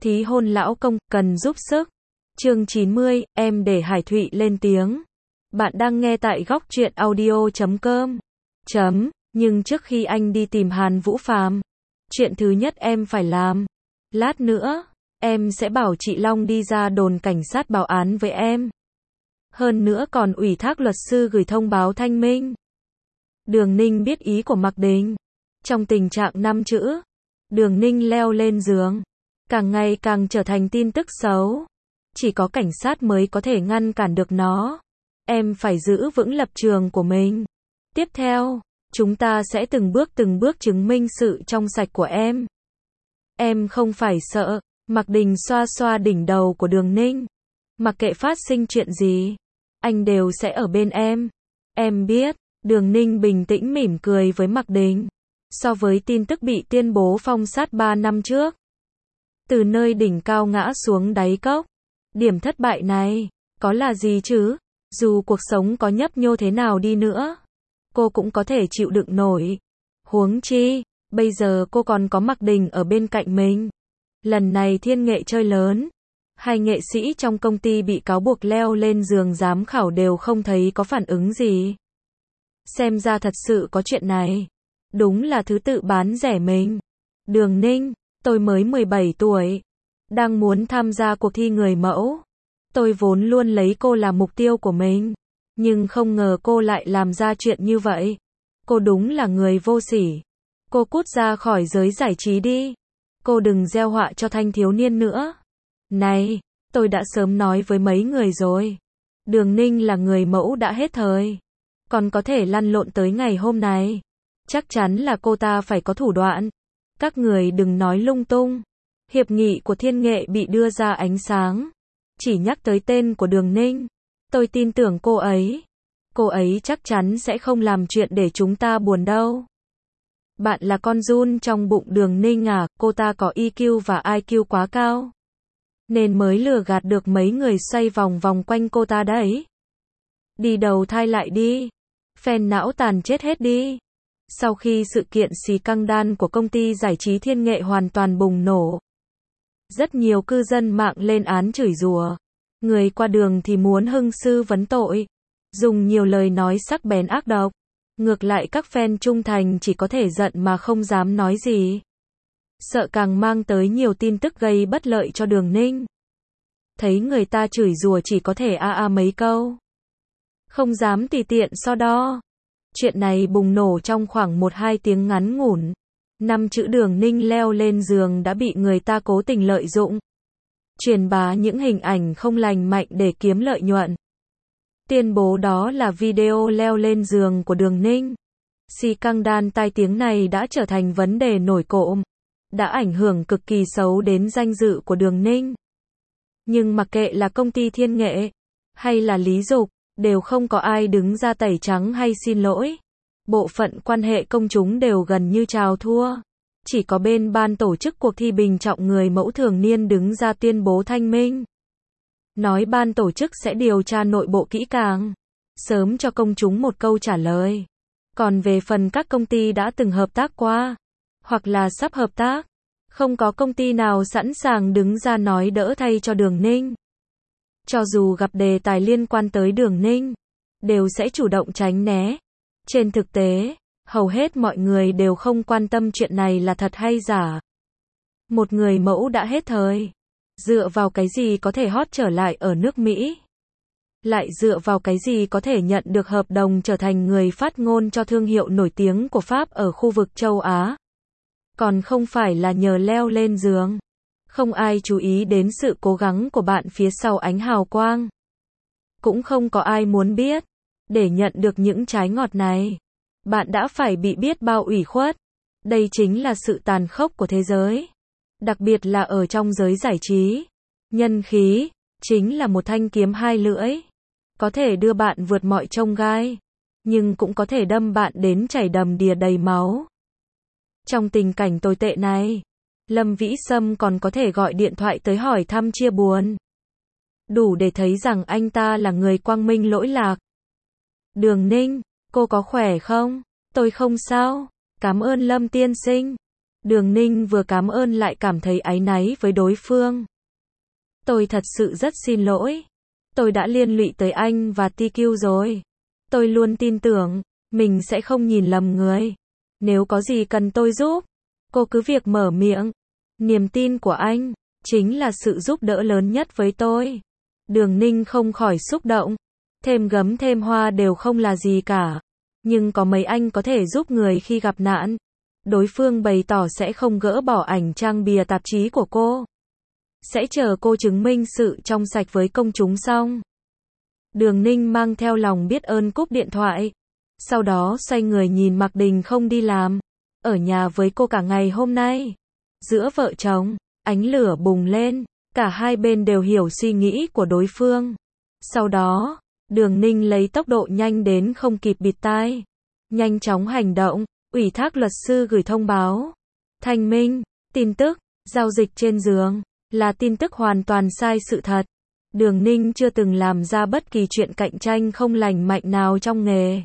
Thí hôn lão công, cần giúp sức. Chương 90, em để Hải Thụy lên tiếng. Bạn đang nghe tại góc truyện audio.com. Nhưng trước khi anh đi tìm Hàn Vũ Phàm, chuyện thứ nhất em phải làm. Lát nữa, em sẽ bảo chị Long đi ra đồn cảnh sát báo án với em. Hơn nữa còn ủy thác luật sư gửi thông báo thanh minh. Đường Ninh biết ý của Mạc Đình. Trong tình trạng 5 chữ, Đường Ninh leo lên giường, càng ngày càng trở thành tin tức xấu. Chỉ có cảnh sát mới có thể ngăn cản được nó. Em phải giữ vững lập trường của mình. Tiếp theo, chúng ta sẽ từng bước chứng minh sự trong sạch của em. Em không phải sợ. Mạc Đình xoa xoa đỉnh đầu của Đường Ninh. Mặc kệ phát sinh chuyện gì, anh đều sẽ ở bên em. Em biết. Đường Ninh bình tĩnh mỉm cười với Mạc Đình. So với tin tức bị tuyên bố phong sát 3 năm trước, từ nơi đỉnh cao ngã xuống đáy cốc, điểm thất bại này, có là gì chứ? Dù cuộc sống có nhấp nhô thế nào đi nữa, cô cũng có thể chịu đựng nổi. Huống chi, bây giờ cô còn có Mạc Đình ở bên cạnh mình. Lần này Thiên Nghệ chơi lớn. 2 nghệ sĩ trong công ty bị cáo buộc leo lên giường giám khảo đều không thấy có phản ứng gì. Xem ra thật sự có chuyện này. Đúng là thứ tự bán rẻ mình. Đường Ninh, tôi mới 17 tuổi. Đang muốn tham gia cuộc thi người mẫu. Tôi vốn luôn lấy cô là mục tiêu của mình. Nhưng không ngờ cô lại làm ra chuyện như vậy. Cô đúng là người vô sỉ. Cô cút ra khỏi giới giải trí đi. Cô đừng gieo họa cho thanh thiếu niên nữa. Này, tôi đã sớm nói với mấy người rồi. Đường Ninh là người mẫu đã hết thời. Còn có thể lăn lộn tới ngày hôm nay. Chắc chắn là cô ta phải có thủ đoạn. Các người đừng nói lung tung. Hiệp nghị của Thiên Nghệ bị đưa ra ánh sáng. Chỉ nhắc tới tên của Đường Ninh. Tôi tin tưởng cô ấy. Cô ấy chắc chắn sẽ không làm chuyện để chúng ta buồn đâu. Bạn là con giun trong bụng Đường Ninh à? Cô ta có EQ và IQ quá cao, nên mới lừa gạt được mấy người xoay vòng vòng quanh cô ta đấy. Đi đầu thai lại đi. Fan não tàn chết hết đi. Sau khi sự kiện xì căng đan của công ty giải trí Thiên Nghệ hoàn toàn bùng nổ, rất nhiều cư dân mạng lên án chửi rủa. Người qua đường thì muốn hưng sư vấn tội, dùng nhiều lời nói sắc bén ác độc. Ngược lại các fan trung thành chỉ có thể giận mà không dám nói gì. Sợ càng mang tới nhiều tin tức gây bất lợi cho Đường Ninh. Thấy người ta chửi rủa chỉ có thể mấy câu. Không dám tùy tiện so đo. Chuyện này bùng nổ trong khoảng 1-2 tiếng ngắn ngủn. 5 chữ Đường Ninh leo lên giường đã bị người ta cố tình lợi dụng. Truyền bá những hình ảnh không lành mạnh để kiếm lợi nhuận. Tuyên bố đó là video leo lên giường của Đường Ninh. Xì căng đan tai tiếng này đã trở thành vấn đề nổi cộm. Đã ảnh hưởng cực kỳ xấu đến danh dự của Đường Ninh. Nhưng mặc kệ là công ty Thiên Nghệ hay là Lý Dục, đều không có ai đứng ra tẩy trắng hay xin lỗi. Bộ phận quan hệ công chúng đều gần như chào thua. Chỉ có bên ban tổ chức cuộc thi bình chọn người mẫu thường niên đứng ra tuyên bố thanh minh. Nói ban tổ chức sẽ điều tra nội bộ kỹ càng, sớm cho công chúng một câu trả lời. Còn về phần các công ty đã từng hợp tác qua, hoặc là sắp hợp tác, không có công ty nào sẵn sàng đứng ra nói đỡ thay cho Đường Ninh. Cho dù gặp đề tài liên quan tới Đường Ninh, đều sẽ chủ động tránh né. Trên thực tế, hầu hết mọi người đều không quan tâm chuyện này là thật hay giả. Một người mẫu đã hết thời. Dựa vào cái gì có thể hot trở lại ở nước Mỹ? Lại dựa vào cái gì có thể nhận được hợp đồng trở thành người phát ngôn cho thương hiệu nổi tiếng của Pháp ở khu vực châu Á? Còn không phải là nhờ leo lên giường. Không ai chú ý đến sự cố gắng của bạn phía sau ánh hào quang. Cũng không có ai muốn biết. Để nhận được những trái ngọt này, bạn đã phải bị biết bao ủy khuất. Đây chính là sự tàn khốc của thế giới. Đặc biệt là ở trong giới giải trí. Nhân khí chính là một thanh kiếm hai lưỡi. Có thể đưa bạn vượt mọi chông gai, nhưng cũng có thể đâm bạn đến chảy đầm đìa đầy máu. Trong tình cảnh tồi tệ này, Lâm Vĩ Sâm còn có thể gọi điện thoại tới hỏi thăm chia buồn. Đủ để thấy rằng anh ta là người quang minh lỗi lạc. Đường Ninh, cô có khỏe không? Tôi không sao. Cảm ơn Lâm tiên sinh. Đường Ninh vừa cảm ơn lại cảm thấy áy náy với đối phương. Tôi thật sự rất xin lỗi. Tôi đã liên lụy tới anh và TQ rồi. Tôi luôn tin tưởng, mình sẽ không nhìn lầm người. Nếu có gì cần tôi giúp, cô cứ việc mở miệng. Niềm tin của anh, chính là sự giúp đỡ lớn nhất với tôi. Đường Ninh không khỏi xúc động. Thêm gấm thêm hoa đều không là gì cả. Nhưng có mấy anh có thể giúp người khi gặp nạn. Đối phương bày tỏ sẽ không gỡ bỏ ảnh trang bìa tạp chí của cô. Sẽ chờ cô chứng minh sự trong sạch với công chúng xong. Đường Ninh mang theo lòng biết ơn cúp điện thoại. Sau đó xoay người nhìn Mạc Đình không đi làm. Ở nhà với cô cả ngày hôm nay. Giữa vợ chồng, ánh lửa bùng lên. Cả hai bên đều hiểu suy nghĩ của đối phương. Sau đó, Đường Ninh lấy tốc độ nhanh đến không kịp bịt tai. Nhanh chóng hành động, ủy thác luật sư gửi thông báo. Thanh minh, tin tức, giao dịch trên giường, là tin tức hoàn toàn sai sự thật. Đường Ninh chưa từng làm ra bất kỳ chuyện cạnh tranh không lành mạnh nào trong nghề.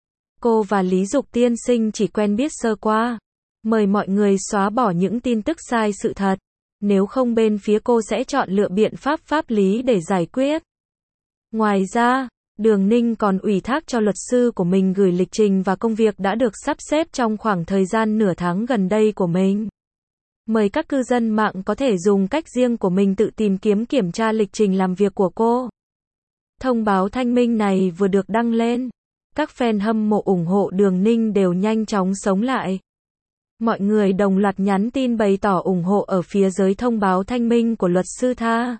Cô và Lý Dục tiên sinh chỉ quen biết sơ qua. Mời mọi người xóa bỏ những tin tức sai sự thật. Nếu không bên phía cô sẽ chọn lựa biện pháp pháp lý để giải quyết. Ngoài ra, Đường Ninh còn ủy thác cho luật sư của mình gửi lịch trình và công việc đã được sắp xếp trong khoảng thời gian nửa tháng gần đây của mình. Mời các cư dân mạng có thể dùng cách riêng của mình tự tìm kiếm kiểm tra lịch trình làm việc của cô. Thông báo thanh minh này vừa được đăng lên. Các fan hâm mộ ủng hộ Đường Ninh đều nhanh chóng sống lại. Mọi người đồng loạt nhắn tin bày tỏ ủng hộ ở phía dưới thông báo thanh minh của luật sư Tha.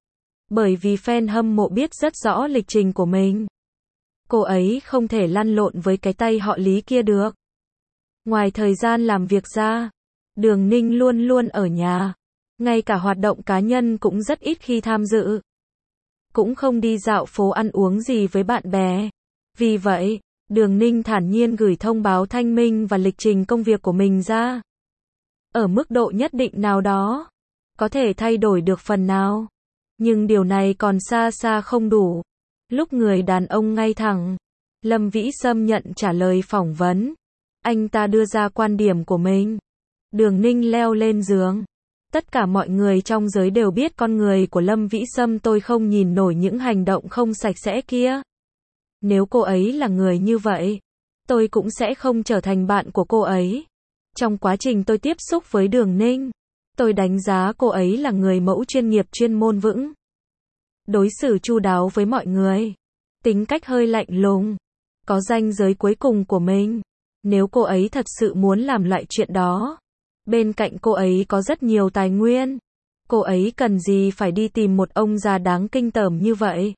Bởi vì fan hâm mộ biết rất rõ lịch trình của mình. Cô ấy không thể lăn lộn với cái tay họ Lý kia được. Ngoài thời gian làm việc ra, Đường Ninh luôn luôn ở nhà. Ngay cả hoạt động cá nhân cũng rất ít khi tham dự. Cũng không đi dạo phố ăn uống gì với bạn bè. Vì vậy, Đường Ninh thản nhiên gửi thông báo thanh minh và lịch trình công việc của mình ra. Ở mức độ nhất định nào đó, có thể thay đổi được phần nào. Nhưng điều này còn xa xa không đủ. Lúc người đàn ông ngay thẳng, Lâm Vĩ Sâm nhận trả lời phỏng vấn. Anh ta đưa ra quan điểm của mình. Đường Ninh leo lên giường. Tất cả mọi người trong giới đều biết con người của Lâm Vĩ Sâm, tôi không nhìn nổi những hành động không sạch sẽ kia. Nếu cô ấy là người như vậy, tôi cũng sẽ không trở thành bạn của cô ấy. Trong quá trình tôi tiếp xúc với Đường Ninh, tôi đánh giá cô ấy là người mẫu chuyên nghiệp chuyên môn vững. Đối xử chu đáo với mọi người. Tính cách hơi lạnh lùng. Có ranh giới cuối cùng của mình. Nếu cô ấy thật sự muốn làm loại chuyện đó, bên cạnh cô ấy có rất nhiều tài nguyên. Cô ấy cần gì phải đi tìm một ông già đáng kinh tởm như vậy.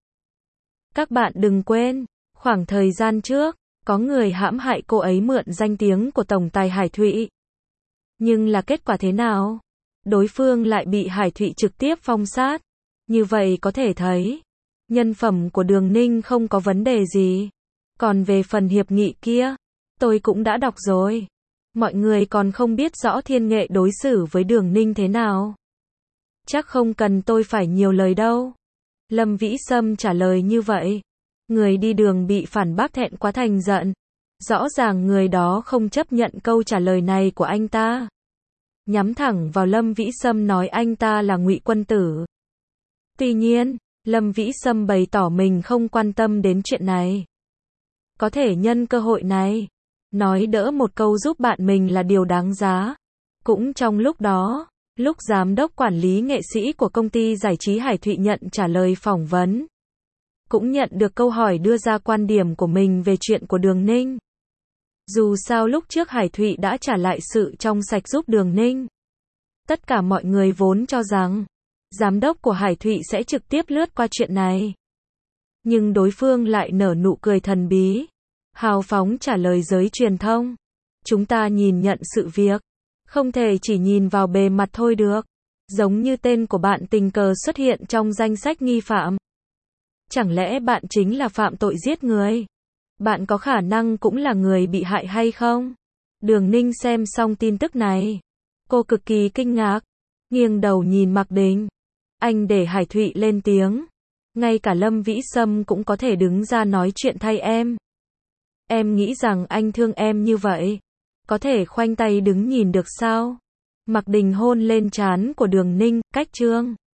Các bạn đừng quên, khoảng thời gian trước, có người hãm hại cô ấy mượn danh tiếng của tổng tài Hải Thụy. Nhưng là kết quả thế nào? Đối phương lại bị Hải Thụy trực tiếp phong sát. Như vậy có thể thấy, nhân phẩm của Đường Ninh không có vấn đề gì. Còn về phần hiệp nghị kia, tôi cũng đã đọc rồi. Mọi người còn không biết rõ Thiên Nghệ đối xử với Đường Ninh thế nào. Chắc không cần tôi phải nhiều lời đâu. Lâm Vĩ Sâm trả lời như vậy. Người đi đường bị phản bác thẹn quá thành giận. Rõ ràng người đó không chấp nhận câu trả lời này của anh ta. Nhắm thẳng vào Lâm Vĩ Sâm nói anh ta là ngụy quân tử. Tuy nhiên, Lâm Vĩ Sâm bày tỏ mình không quan tâm đến chuyện này. Có thể nhân cơ hội này, nói đỡ một câu giúp bạn mình là điều đáng giá. Cũng trong lúc đó, lúc giám đốc quản lý nghệ sĩ của công ty giải trí Hải Thụy nhận trả lời phỏng vấn, cũng nhận được câu hỏi đưa ra quan điểm của mình về chuyện của Đường Ninh. Dù sao lúc trước Hải Thụy đã trả lại sự trong sạch giúp Đường Ninh. Tất cả mọi người vốn cho rằng, giám đốc của Hải Thụy sẽ trực tiếp lướt qua chuyện này. Nhưng đối phương lại nở nụ cười thần bí, hào phóng trả lời giới truyền thông. Chúng ta nhìn nhận sự việc, không thể chỉ nhìn vào bề mặt thôi được. Giống như tên của bạn tình cờ xuất hiện trong danh sách nghi phạm. Chẳng lẽ bạn chính là phạm tội giết người? Bạn có khả năng cũng là người bị hại hay không? Đường Ninh xem xong tin tức này. Cô cực kỳ kinh ngạc. Nghiêng đầu nhìn Mạc Đình. Anh để Hải Thụy lên tiếng. Ngay cả Lâm Vĩ Sâm cũng có thể đứng ra nói chuyện thay em. Em nghĩ rằng anh thương em như vậy. Có thể khoanh tay đứng nhìn được sao? Mạc Đình hôn lên trán của Đường Ninh, cách Trương